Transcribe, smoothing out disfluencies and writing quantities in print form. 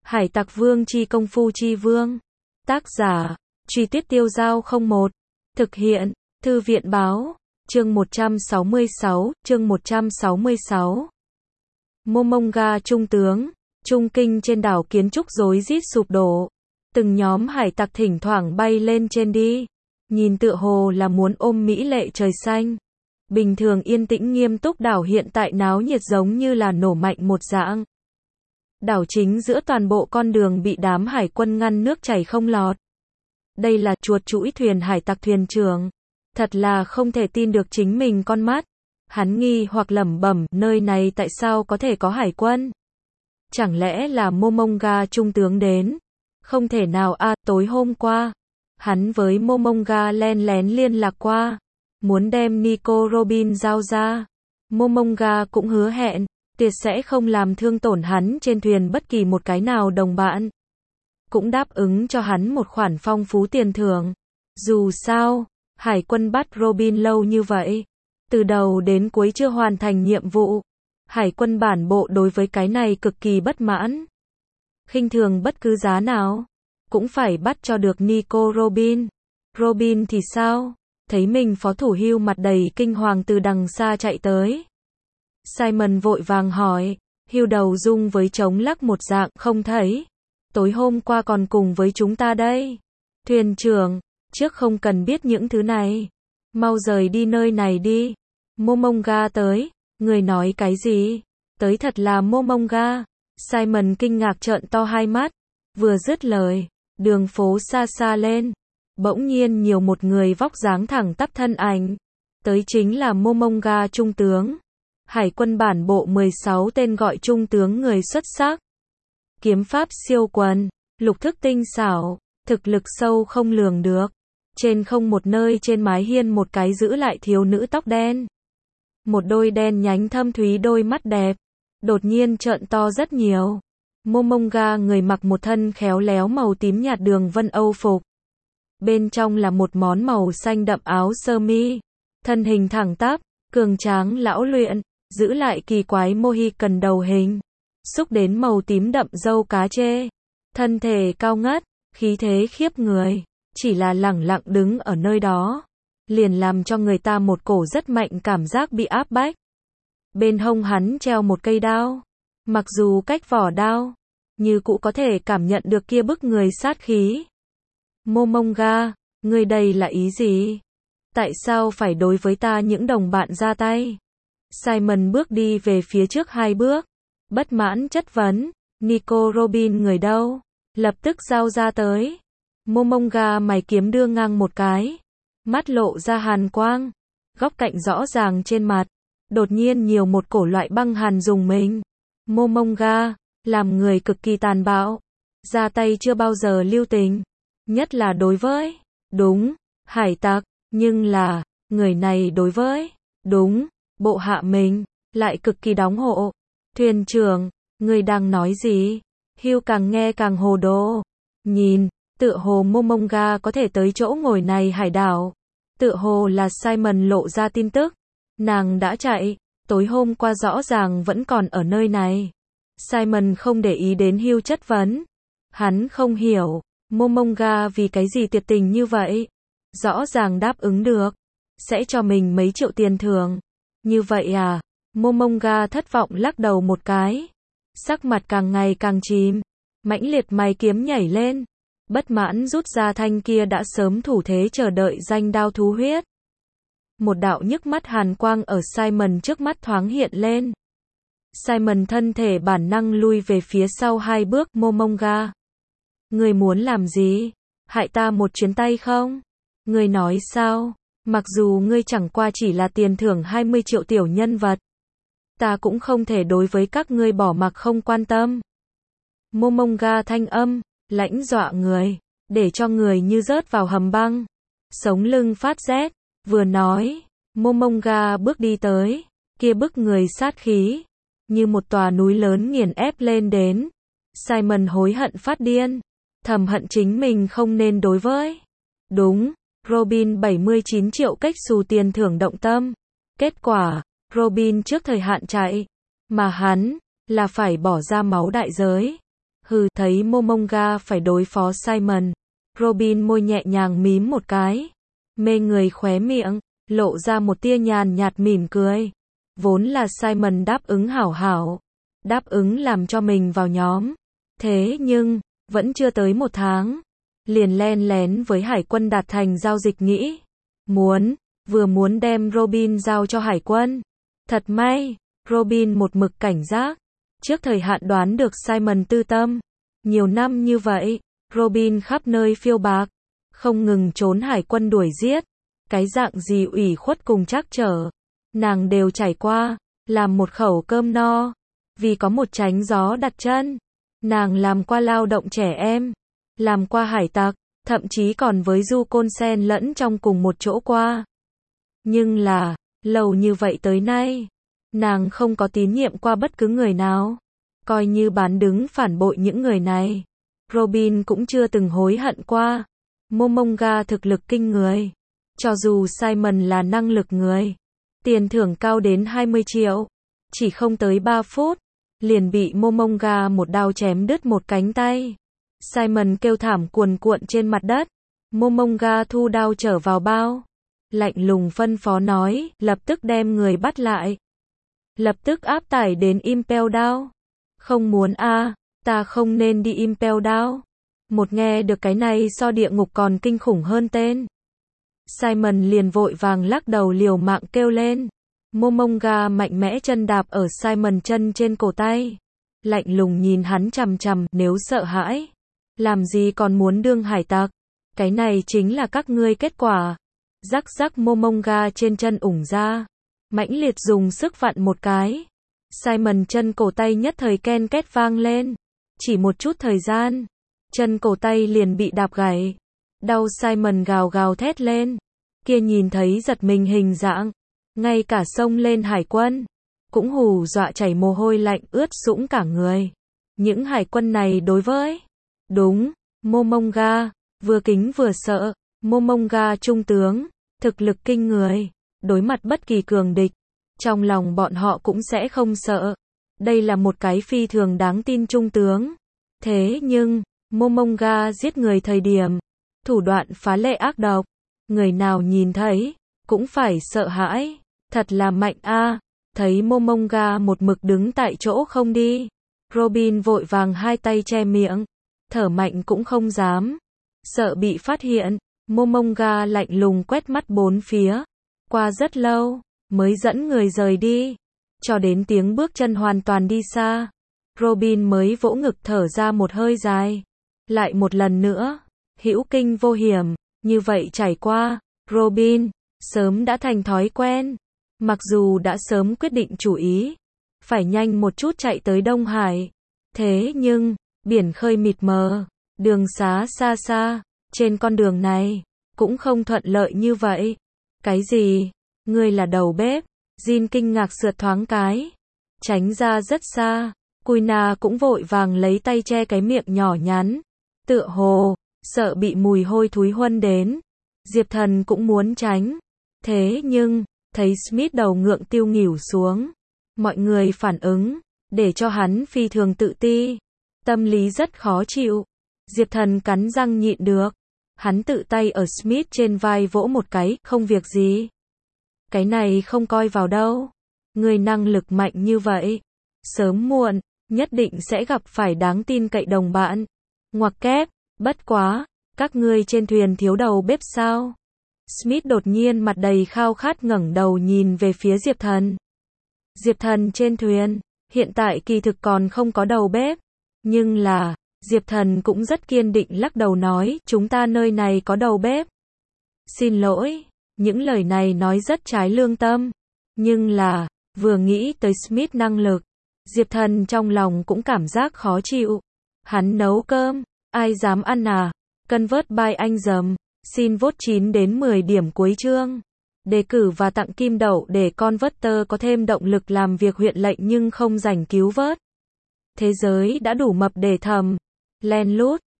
Hải Tặc Vương chi công phu chi vương. Tác giả, Truy Tuyết Tiêu Giao 01. Thực hiện, Thư viện báo, chương 166. Momonga trung tướng, trung kinh trên đảo kiến trúc rối rít sụp đổ. Từng nhóm hải tặc thỉnh thoảng bay lên trên đi. Nhìn tựa hồ là muốn ôm mỹ lệ trời xanh. Bình thường yên tĩnh nghiêm túc đảo hiện tại náo nhiệt giống như là nổ mạnh một dạng. Đảo chính giữa toàn bộ con đường bị đám hải quân ngăn nước chảy không lọt. Đây là chuột chuỗi thuyền hải tặc thuyền trưởng. Thật là không thể tin được chính mình con mắt. Hắn nghi hoặc lẩm bẩm, nơi này tại sao có thể có hải quân? Chẳng lẽ là Momonga trung tướng đến? Không thể nào a, tối hôm qua, hắn với Momonga len lén liên lạc qua, muốn đem Nico Robin giao ra. Momonga cũng hứa hẹn, tuyệt sẽ không làm thương tổn hắn trên thuyền bất kỳ một cái nào đồng bạn. Cũng đáp ứng cho hắn một khoản phong phú tiền thưởng. Dù sao, hải quân bắt Robin lâu như vậy, từ đầu đến cuối chưa hoàn thành nhiệm vụ. Hải quân bản bộ đối với cái này cực kỳ bất mãn. Khinh thường bất cứ giá nào, cũng phải bắt cho được Nico Robin. Robin thì sao? Thấy mình phó thủ hưu mặt đầy kinh hoàng từ đằng xa chạy tới. Simon vội vàng hỏi, hưu đầu rung với trống lắc một dạng, không thấy. Tối hôm qua còn cùng với chúng ta đây. Thuyền trưởng, trước không cần biết những thứ này. Mau rời đi nơi này đi. Momonga tới. Người nói cái gì? Tới thật là Momonga. Simon kinh ngạc trợn to hai mắt. Vừa dứt lời, đường phố xa xa lên. Bỗng nhiên nhiều một người vóc dáng thẳng tắp thân ảnh. Tới chính là Momonga trung tướng. Hải quân bản bộ 16 tên gọi trung tướng người xuất sắc. Kiếm pháp siêu quần, lục thức tinh xảo, thực lực sâu không lường được. Trên không một nơi trên mái hiên một cái giữ lại thiếu nữ tóc đen. Một đôi đen nhánh thâm thúy đôi mắt đẹp, đột nhiên trợn to rất nhiều. Momonga người mặc một thân khéo léo màu tím nhạt đường vân Âu phục. Bên trong là một món màu xanh đậm áo sơ mi. Thân hình thẳng tắp, cường tráng lão luyện, giữ lại kỳ quái Mohican đầu hình. Xúc đến màu tím đậm râu cá chê. Thân thể cao ngất, khí thế khiếp người, chỉ là lẳng lặng đứng ở nơi đó, liền làm cho người ta một cổ rất mạnh cảm giác bị áp bách. Bên hông hắn treo một cây đao. Mặc dù cách vỏ đao, như cũ có thể cảm nhận được kia bức người sát khí. Momonga, người đây là ý gì? Tại sao phải đối với ta những đồng bạn ra tay? Simon bước đi về phía trước 2 bước. Bất mãn chất vấn, Nico Robin người đâu? Lập tức giao ra tới. Momonga mày kiếm đưa ngang một cái. Mắt lộ ra hàn quang. Góc cạnh rõ ràng trên mặt. Đột nhiên nhiều một cổ loại băng hàn dùng mình. Momonga, làm người cực kỳ tàn bạo. Ra tay chưa bao giờ lưu tình. Nhất là đối với, đúng, hải tặc. Nhưng là, người này đối với, đúng, bộ hạ mình, lại cực kỳ đóng hộ. Thuyền trưởng, người đang nói gì? Hugh càng nghe càng hồ đồ. Nhìn, tựa hồ Momonga có thể tới chỗ ngồi này hải đảo. Tựa hồ là Simon lộ ra tin tức. Nàng đã chạy, tối hôm qua rõ ràng vẫn còn ở nơi này. Simon không để ý đến Hugh chất vấn. Hắn không hiểu, Momonga vì cái gì tuyệt tình như vậy. Rõ ràng đáp ứng được, sẽ cho mình mấy triệu tiền thưởng. Như vậy à? Momonga thất vọng lắc đầu một cái. Sắc mặt càng ngày càng chìm. Mãnh liệt mày kiếm nhảy lên. Bất mãn rút ra thanh kia đã sớm thủ thế chờ đợi danh đao thú huyết. Một đạo nhức mắt hàn quang ở Simon trước mắt thoáng hiện lên. Simon thân thể bản năng lui về phía sau 2 bước. Momonga, người muốn làm gì? Hại ta một chuyến tay không? Người nói sao? Mặc dù ngươi chẳng qua chỉ là tiền thưởng 20 triệu tiểu nhân vật, ta cũng không thể đối với các ngươi bỏ mặc không quan tâm. Momonga thanh âm lãnh dọa người, để cho người như rớt vào hầm băng, sống lưng phát rét. Vừa nói, Momonga bước đi tới, kia bức người sát khí, như một tòa núi lớn nghiền ép lên đến. Simon hối hận phát điên, thầm hận chính mình không nên đối với, đúng, Robin 79 triệu cách xù tiền thưởng động tâm. Kết quả, Robin trước thời hạn chạy, mà hắn là phải bỏ ra máu đại giới. Hừ, thấy Momonga phải đối phó Simon. Robin môi nhẹ nhàng mím một cái. Mê người khóe miệng, lộ ra một tia nhàn nhạt mỉm cười. Vốn là Simon đáp ứng hảo hảo. Đáp ứng làm cho mình vào nhóm. Thế nhưng, vẫn chưa tới 1 tháng. Liền len lén với hải quân đạt thành giao dịch nghĩ. Vừa muốn đem Robin giao cho hải quân. Thật may, Robin một mực cảnh giác. Trước thời hạn đoán được Simon tư tâm. Nhiều năm như vậy, Robin khắp nơi phiêu bạc. Không ngừng trốn hải quân đuổi giết. Cái dạng gì ủy khuất cùng trắc trở. Nàng đều trải qua, làm một khẩu cơm no. Vì có một tránh gió đặt chân. Nàng làm qua lao động trẻ em. Làm qua hải tặc. Thậm chí còn với Du Côn xen lẫn trong cùng một chỗ qua. Nhưng là, lâu như vậy tới nay, nàng không có tín nhiệm qua bất cứ người nào. Coi như bán đứng phản bội những người này. Robin cũng chưa từng hối hận qua. Momonga thực lực kinh người. Cho dù Simon là năng lực người. Tiền thưởng cao đến 20 triệu. Chỉ không tới 3 phút. Liền bị Momonga một đao chém đứt một cánh tay. Simon kêu thảm cuồn cuộn trên mặt đất. Momonga thu đao trở vào bao. Lạnh lùng phân phó nói, lập tức đem người bắt lại. Lập tức áp tải đến Impel Down. Không muốn ta không nên đi Impel Down. Một nghe được cái này so địa ngục còn kinh khủng hơn tên. Simon liền vội vàng lắc đầu liều mạng kêu lên. Momonga mạnh mẽ chân đạp ở Simon chân trên cổ tay. Lạnh lùng nhìn hắn chằm chằm, nếu sợ hãi. Làm gì còn muốn đương hải tặc. Cái này chính là các ngươi kết quả. Rắc rắc Momonga trên chân ủng ra. Mãnh liệt dùng sức vặn một cái. Simon chân cổ tay nhất thời ken két vang lên. Chỉ một chút thời gian. Chân cổ tay liền bị đạp gãy. Đau Simon gào gào thét lên. Kia nhìn thấy giật mình hình dạng. Ngay cả xông lên hải quân. Cũng hù dọa chảy mồ hôi lạnh ướt sũng cả người. Những hải quân này đối với. Đúng, Momonga. Vừa kính vừa sợ. Momonga trung tướng. Thực lực kinh người. Đối mặt bất kỳ cường địch. Trong lòng bọn họ cũng sẽ không sợ. Đây là một cái phi thường đáng tin trung tướng. Thế nhưng, Momonga giết người thời điểm. Thủ đoạn phá lệ ác độc. Người nào nhìn thấy, cũng phải sợ hãi. Thật là mạnh Thấy Momonga một mực đứng tại chỗ không đi. Robin vội vàng hai tay che miệng. Thở mạnh cũng không dám. Sợ bị phát hiện. Momonga lạnh lùng quét mắt bốn phía. Qua rất lâu, mới dẫn người rời đi. Cho đến tiếng bước chân hoàn toàn đi xa. Robin mới vỗ ngực thở ra một hơi dài. Lại một lần nữa. Hữu kinh vô hiểm. Như vậy trải qua. Robin sớm đã thành thói quen. Mặc dù đã sớm quyết định chủ ý. Phải nhanh một chút chạy tới Đông Hải. Thế nhưng, biển khơi mịt mờ. Đường xá xa xa. Trên con đường này, cũng không thuận lợi như vậy. Cái gì? Ngươi là đầu bếp? Jin kinh ngạc sượt thoáng cái. Tránh ra rất xa. Kuina cũng vội vàng lấy tay che cái miệng nhỏ nhắn. Tựa hồ, sợ bị mùi hôi thúi huân đến. Diệp Thần cũng muốn tránh. Thế nhưng, thấy Smith đầu ngượng tiêu nghỉu xuống. Mọi người phản ứng, để cho hắn phi thường tự ti. Tâm lý rất khó chịu. Diệp Thần cắn răng nhịn được. Hắn tự tay ở Smith trên vai vỗ một cái, không việc gì. Cái này không coi vào đâu. Người năng lực mạnh như vậy. Sớm muộn, nhất định sẽ gặp phải đáng tin cậy đồng bạn. Ngoặc kép, bất quá, các ngươi trên thuyền thiếu đầu bếp sao? Smith đột nhiên mặt đầy khao khát ngẩng đầu nhìn về phía Diệp Thần. Diệp Thần trên thuyền, hiện tại kỳ thực còn không có đầu bếp. Nhưng là, Diệp Thần cũng rất kiên định lắc đầu nói, chúng ta nơi này có đầu bếp. Xin lỗi, những lời này nói rất trái lương tâm. Nhưng là, vừa nghĩ tới Smith năng lực, Diệp Thần trong lòng cũng cảm giác khó chịu. Hắn nấu cơm, ai dám ăn Convert by anh dầm, xin vote 9 đến 10 điểm cuối chương. Đề cử và tặng kim đậu để Converter có thêm động lực làm việc huyện lệnh nhưng không rảnh cứu vớt. Thế giới đã đủ mập để thầm. Len lút,